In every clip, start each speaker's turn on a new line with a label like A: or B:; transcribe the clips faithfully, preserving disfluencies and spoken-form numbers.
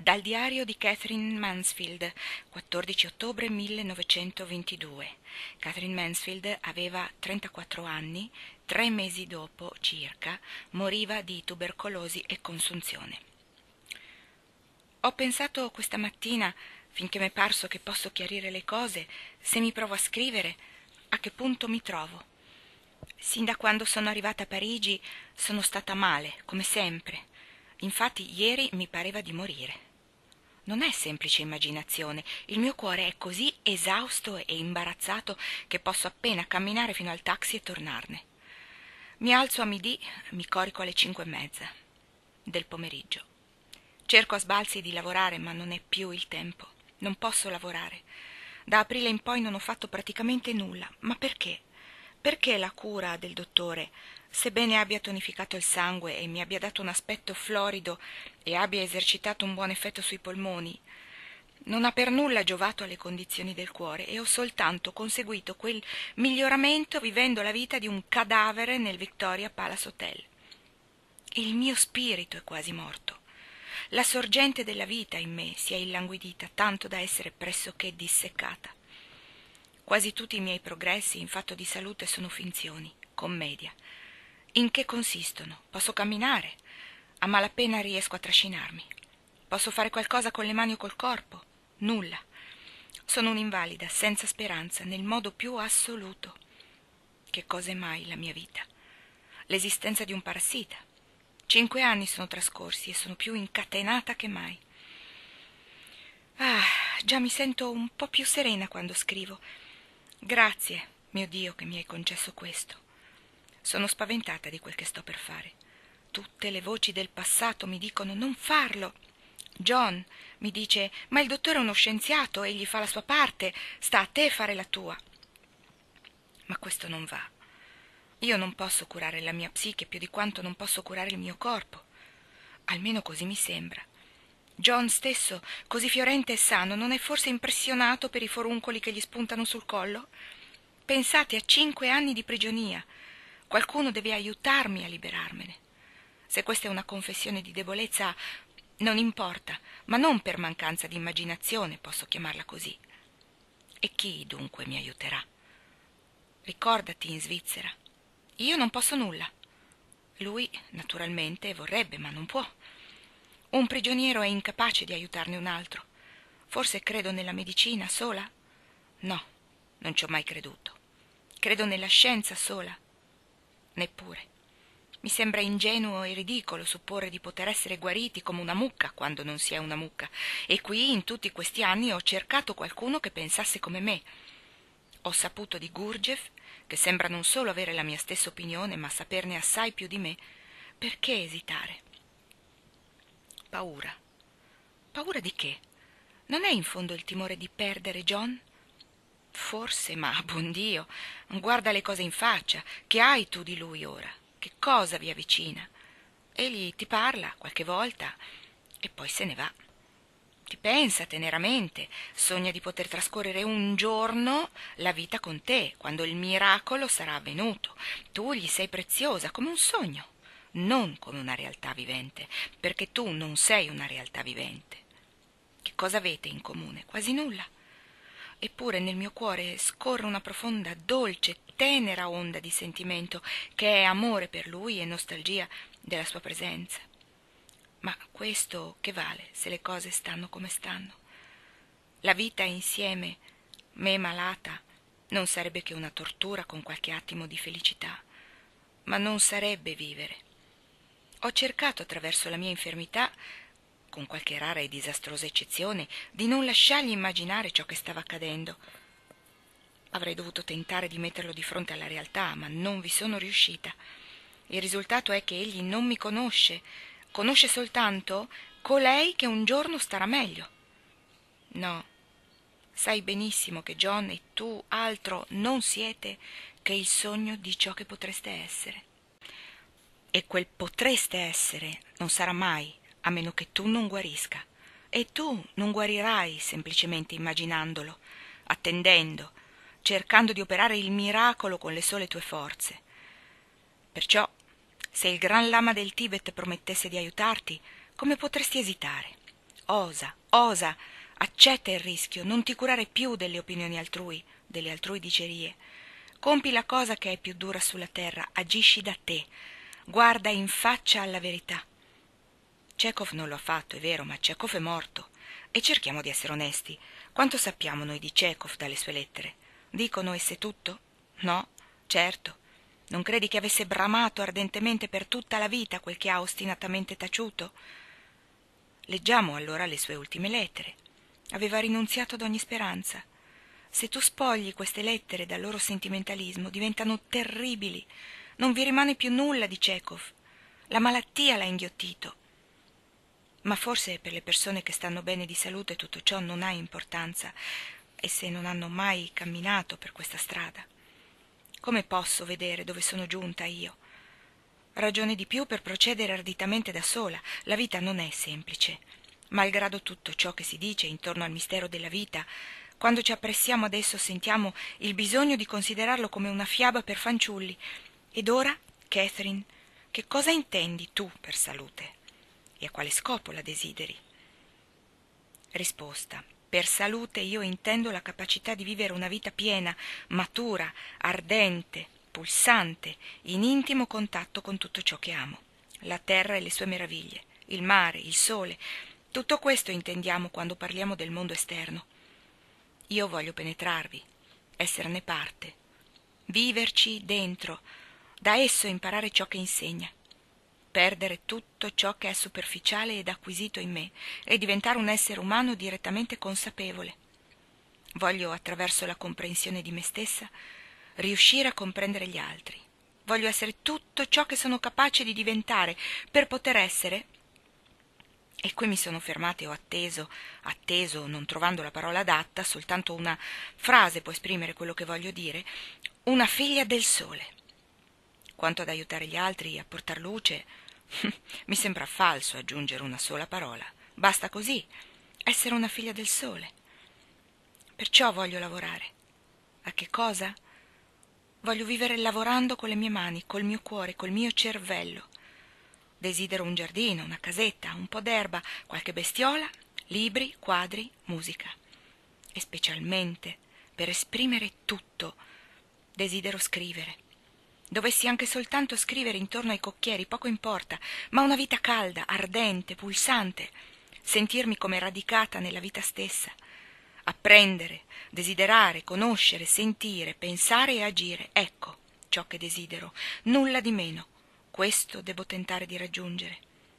A: Dal diario di Catherine Mansfield, quattordici ottobre millenovecentoventidue. Catherine Mansfield aveva trentaquattro anni, tre mesi dopo circa moriva di tubercolosi e consunzione. Ho pensato questa mattina, finché m'è parso che posso chiarire le cose, se mi provo a scrivere, a che punto mi trovo. Sin da quando sono arrivata a Parigi sono stata male, come sempre. Infatti ieri mi pareva di morire. Non è semplice immaginazione, il mio cuore è così esausto e imbarazzato che posso appena camminare fino al taxi e tornarne. Mi alzo a midì, mi corico alle cinque e mezza del pomeriggio. Cerco a sbalzi di lavorare, ma non è più il tempo. Non posso lavorare. Da aprile in poi non ho fatto praticamente nulla. Ma perché? Perché la cura del dottore, sebbene abbia tonificato il sangue e mi abbia dato un aspetto florido e abbia esercitato un buon effetto sui polmoni, non ha per nulla giovato alle condizioni del cuore e ho soltanto conseguito quel miglioramento vivendo la vita di un cadavere nel Victoria Palace Hotel. Il mio spirito è quasi morto. La sorgente della vita in me si è illanguidita tanto da essere pressoché disseccata. Quasi tutti i miei progressi in fatto di salute sono finzioni, commedia. In che consistono? Posso camminare? A malapena riesco a trascinarmi. Posso fare qualcosa con le mani o col corpo? Nulla. Sono un'invalida, senza speranza, nel modo più assoluto. Che cosa è mai la mia vita? L'esistenza di un parassita. Cinque anni sono trascorsi e sono più incatenata che mai. Ah, già mi sento un po' più serena quando scrivo. Grazie, mio Dio, che mi hai concesso questo. Sono spaventata di quel che sto per fare. Tutte le voci del passato mi dicono non farlo. John mi dice, ma il dottore è uno scienziato, egli fa la sua parte, sta a te fare la tua. Ma questo non va. Io non posso curare la mia psiche più di quanto non posso curare il mio corpo. Almeno così mi sembra. John stesso, così fiorente e sano, non è forse impressionato per i foruncoli che gli spuntano sul collo? Pensate a cinque anni di prigionia. Qualcuno deve aiutarmi a liberarmene. Se questa è una confessione di debolezza, non importa, ma non per mancanza di immaginazione posso chiamarla così. E chi dunque mi aiuterà? Ricordati in Svizzera. Io non posso nulla. Lui, naturalmente, vorrebbe, ma non può. Un prigioniero è incapace di aiutarne un altro. Forse credo nella medicina sola? No, non ci ho mai creduto. Credo nella scienza sola? Neppure. Mi sembra ingenuo e ridicolo supporre di poter essere guariti come una mucca quando non si è una mucca. E qui, in tutti questi anni, ho cercato qualcuno che pensasse come me. Ho saputo di Gurdjieff, che sembra non solo avere la mia stessa opinione, ma saperne assai più di me. Perché esitare? Paura. Paura di che? Non è in fondo il timore di perdere John? Forse, ma, buon Dio, guarda le cose in faccia. Che hai tu di lui ora? Che cosa vi avvicina? Egli ti parla qualche volta e poi se ne va. Ti pensa teneramente, sogna di poter trascorrere un giorno la vita con te, quando il miracolo sarà avvenuto. Tu gli sei preziosa come un sogno, non come una realtà vivente, perché tu non sei una realtà vivente. Che cosa avete in comune? Quasi nulla. Eppure nel mio cuore scorre una profonda, dolce, tenera onda di sentimento che è amore per lui e nostalgia della sua presenza. Ma questo che vale se le cose stanno come stanno? La vita insieme, me malata, non sarebbe che una tortura con qualche attimo di felicità, ma non sarebbe vivere. Ho cercato attraverso la mia infermità, con qualche rara e disastrosa eccezione, di non lasciargli immaginare ciò che stava accadendo. Avrei dovuto tentare di metterlo di fronte alla realtà, ma non vi sono riuscita. Il risultato è che egli non mi conosce, conosce soltanto colei che un giorno starà meglio. No, sai benissimo che John e tu altro non siete che il sogno di ciò che potreste essere. E quel potreste essere non sarà mai, a meno che tu non guarisca. E tu non guarirai semplicemente immaginandolo, attendendo, cercando di operare il miracolo con le sole tue forze. Perciò, se il Gran Lama del Tibet promettesse di aiutarti, come potresti esitare? osa, osa, accetta il rischio, non ti curare più delle opinioni altrui, delle altrui dicerie. Compi la cosa che è più dura sulla terra, agisci da te, guarda in faccia alla verità. Chekhov non lo ha fatto, è vero, ma Chekhov è morto. E cerchiamo di essere onesti. Quanto sappiamo noi di Chekhov dalle sue lettere? Dicono esse tutto? No, certo. Non credi che avesse bramato ardentemente per tutta la vita quel che ha ostinatamente taciuto? Leggiamo allora le sue ultime lettere. Aveva rinunziato ad ogni speranza. Se tu spogli queste lettere dal loro sentimentalismo, diventano terribili. Non vi rimane più nulla di Chekhov. La malattia l'ha inghiottito. Ma forse per le persone che stanno bene di salute tutto ciò non ha importanza, e se non hanno mai camminato per questa strada. Come posso vedere dove sono giunta io? Ragione di più per procedere arditamente da sola. La vita non è semplice. Malgrado tutto ciò che si dice intorno al mistero della vita, quando ci appressiamo ad esso sentiamo il bisogno di considerarlo come una fiaba per fanciulli. Ed ora, Catherine, che cosa intendi tu per salute? E a quale scopo la desideri? Risposta. Per salute io intendo la capacità di vivere una vita piena, matura, ardente, pulsante, in intimo contatto con tutto ciò che amo. La terra e le sue meraviglie, il mare, il sole, tutto questo intendiamo quando parliamo del mondo esterno. Io voglio penetrarvi, esserne parte, viverci dentro, da esso imparare ciò che insegna, perdere tutto ciò che è superficiale ed acquisito in me e diventare un essere umano direttamente consapevole. Voglio, attraverso la comprensione di me stessa, riuscire a comprendere gli altri. Voglio essere tutto ciò che sono capace di diventare per poter essere. E qui mi sono fermata e ho atteso, atteso, non trovando la parola adatta, soltanto una frase può esprimere quello che voglio dire, una figlia del sole. Quanto ad aiutare gli altri a portar luce, mi sembra falso aggiungere una sola parola. Basta così, essere una figlia del sole. Perciò voglio lavorare. A che cosa? Voglio vivere lavorando con le mie mani, col mio cuore, col mio cervello. Desidero un giardino, una casetta, un po' d'erba, qualche bestiola, libri, quadri, musica. E specialmente, per esprimere tutto, desidero scrivere. Dovessi anche soltanto scrivere intorno ai cocchieri, poco importa, ma una vita calda, ardente, pulsante, sentirmi come radicata nella vita stessa, apprendere, desiderare, conoscere, sentire, pensare e agire, ecco ciò che desidero, nulla di meno. Questo devo tentare di raggiungere.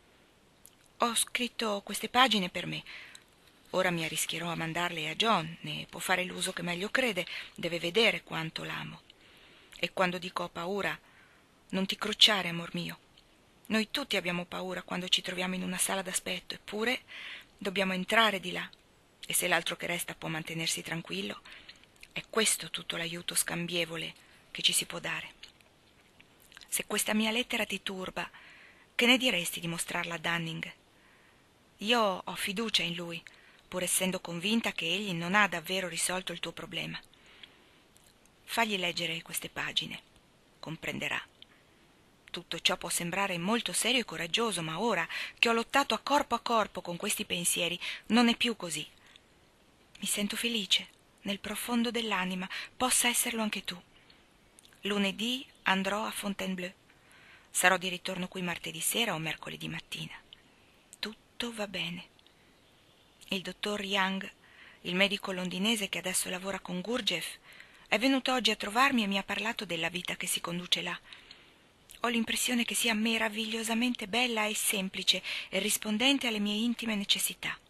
A: Ho scritto queste pagine per me. Ora mi arrischierò a mandarle a John, ne può fare l'uso che meglio crede, deve vedere quanto l'amo. E quando dico ho paura, non ti crucciare, amor mio. Noi tutti abbiamo paura quando ci troviamo in una sala d'aspetto, eppure dobbiamo entrare di là. E se l'altro che resta può mantenersi tranquillo, è questo tutto l'aiuto scambievole che ci si può dare. Se questa mia lettera ti turba, che ne diresti di mostrarla a Dunning? Io ho fiducia in lui, pur essendo convinta che egli non ha davvero risolto il tuo problema. Fagli leggere queste pagine, comprenderà. Tutto ciò può sembrare molto serio e coraggioso, ma ora che ho lottato a corpo a corpo con questi pensieri, non è più così. Mi sento felice, nel profondo dell'anima, possa esserlo anche tu. Lunedì andrò a Fontainebleau. Sarò di ritorno qui martedì sera o mercoledì mattina. Tutto va bene. Il dottor Young, il medico londinese che adesso lavora con Gurdjieff, è venuto oggi a trovarmi e mi ha parlato della vita che si conduce là. Ho l'impressione che sia meravigliosamente bella e semplice e rispondente alle mie intime necessità.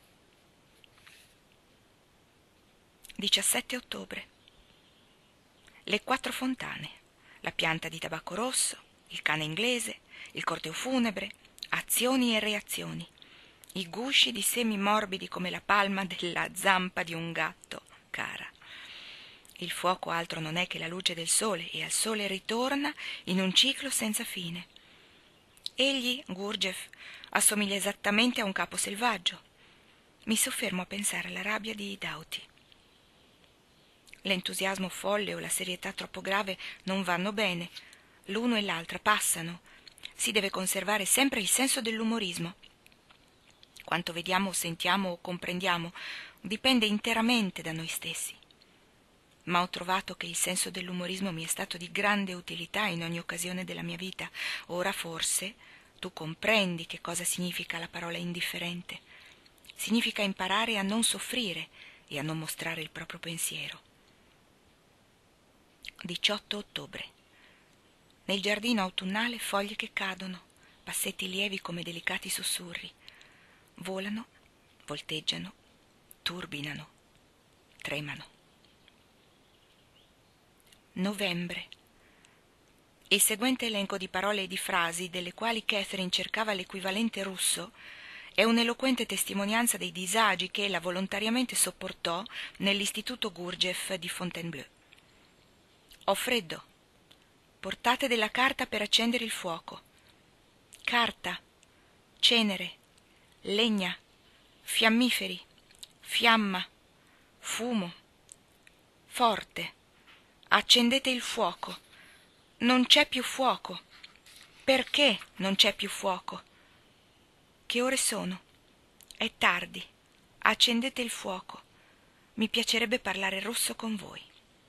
A: diciassette ottobre. Le quattro fontane, la pianta di tabacco rosso, il cane inglese, il corteo funebre, azioni e reazioni, i gusci di semi morbidi come la palma della zampa di un gatto, cara. Il fuoco altro non è che la luce del sole e al sole ritorna in un ciclo senza fine. Egli, Gurdjieff, assomiglia esattamente a un capo selvaggio. Mi soffermo a pensare alla rabbia di Doughty. L'entusiasmo folle o la serietà troppo grave non vanno bene. L'uno e l'altra passano. Si deve conservare sempre il senso dell'umorismo. quanto vediamo, sentiamo o comprendiamo, dipende interamente da noi stessi. Ma ho trovato che il senso dell'umorismo mi è stato di grande utilità in ogni occasione della mia vita. Ora forse tu comprendi che cosa significa la parola indifferente. Significa imparare a non soffrire e a non mostrare il proprio pensiero. diciotto ottobre. Nel giardino autunnale foglie che cadono, passetti lievi come delicati sussurri. Volano, volteggiano, turbinano, tremano. Novembre. Il seguente elenco di parole e di frasi, delle quali Catherine cercava l'equivalente russo, è un'eloquente testimonianza dei disagi che ella volontariamente sopportò nell'istituto Gurdjieff di Fontainebleau. Ho freddo. Portate della carta per accendere il fuoco. Carta, cenere, legna, fiammiferi, fiamma, fumo, forte. Accendete il fuoco. Non c'è più fuoco. Perché non c'è più fuoco? Che ore sono? È tardi. Accendete il fuoco. Mi piacerebbe parlare russo con voi.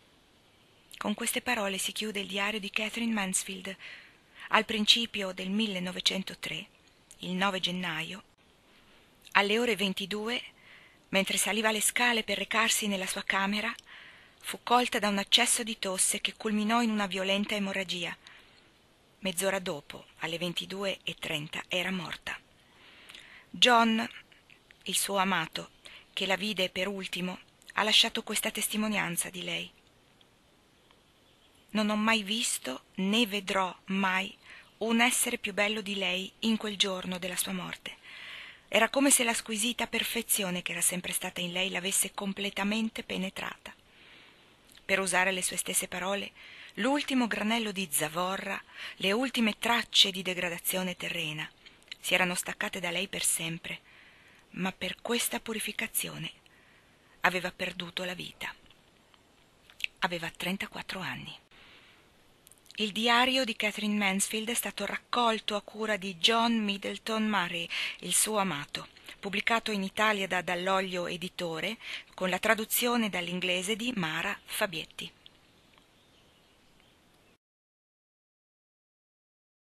A: Con queste parole si chiude il diario di Catherine Mansfield. Al principio del millenovecentotre, il nove gennaio, alle ore ventidue, mentre saliva le scale per recarsi nella sua camera, fu colta da un accesso di tosse che culminò in una violenta emorragia. Mezz'ora dopo, alle ventidue e trenta, era morta. John, il suo amato, che la vide per ultimo, ha lasciato questa testimonianza di lei. Non ho mai visto, né vedrò mai, un essere più bello di lei in quel giorno della sua morte. Era come se la squisita perfezione che era sempre stata in lei l'avesse completamente penetrata. Per usare le sue stesse parole, l'ultimo granello di zavorra, le ultime tracce di degradazione terrena, si erano staccate da lei per sempre, ma per questa purificazione aveva perduto la vita. Aveva trentaquattro anni. Il diario di Catherine Mansfield è stato raccolto a cura di John Middleton Murray, il suo amato, pubblicato in Italia da Dall'Olio Editore, con la traduzione dall'inglese di Mara Fabietti.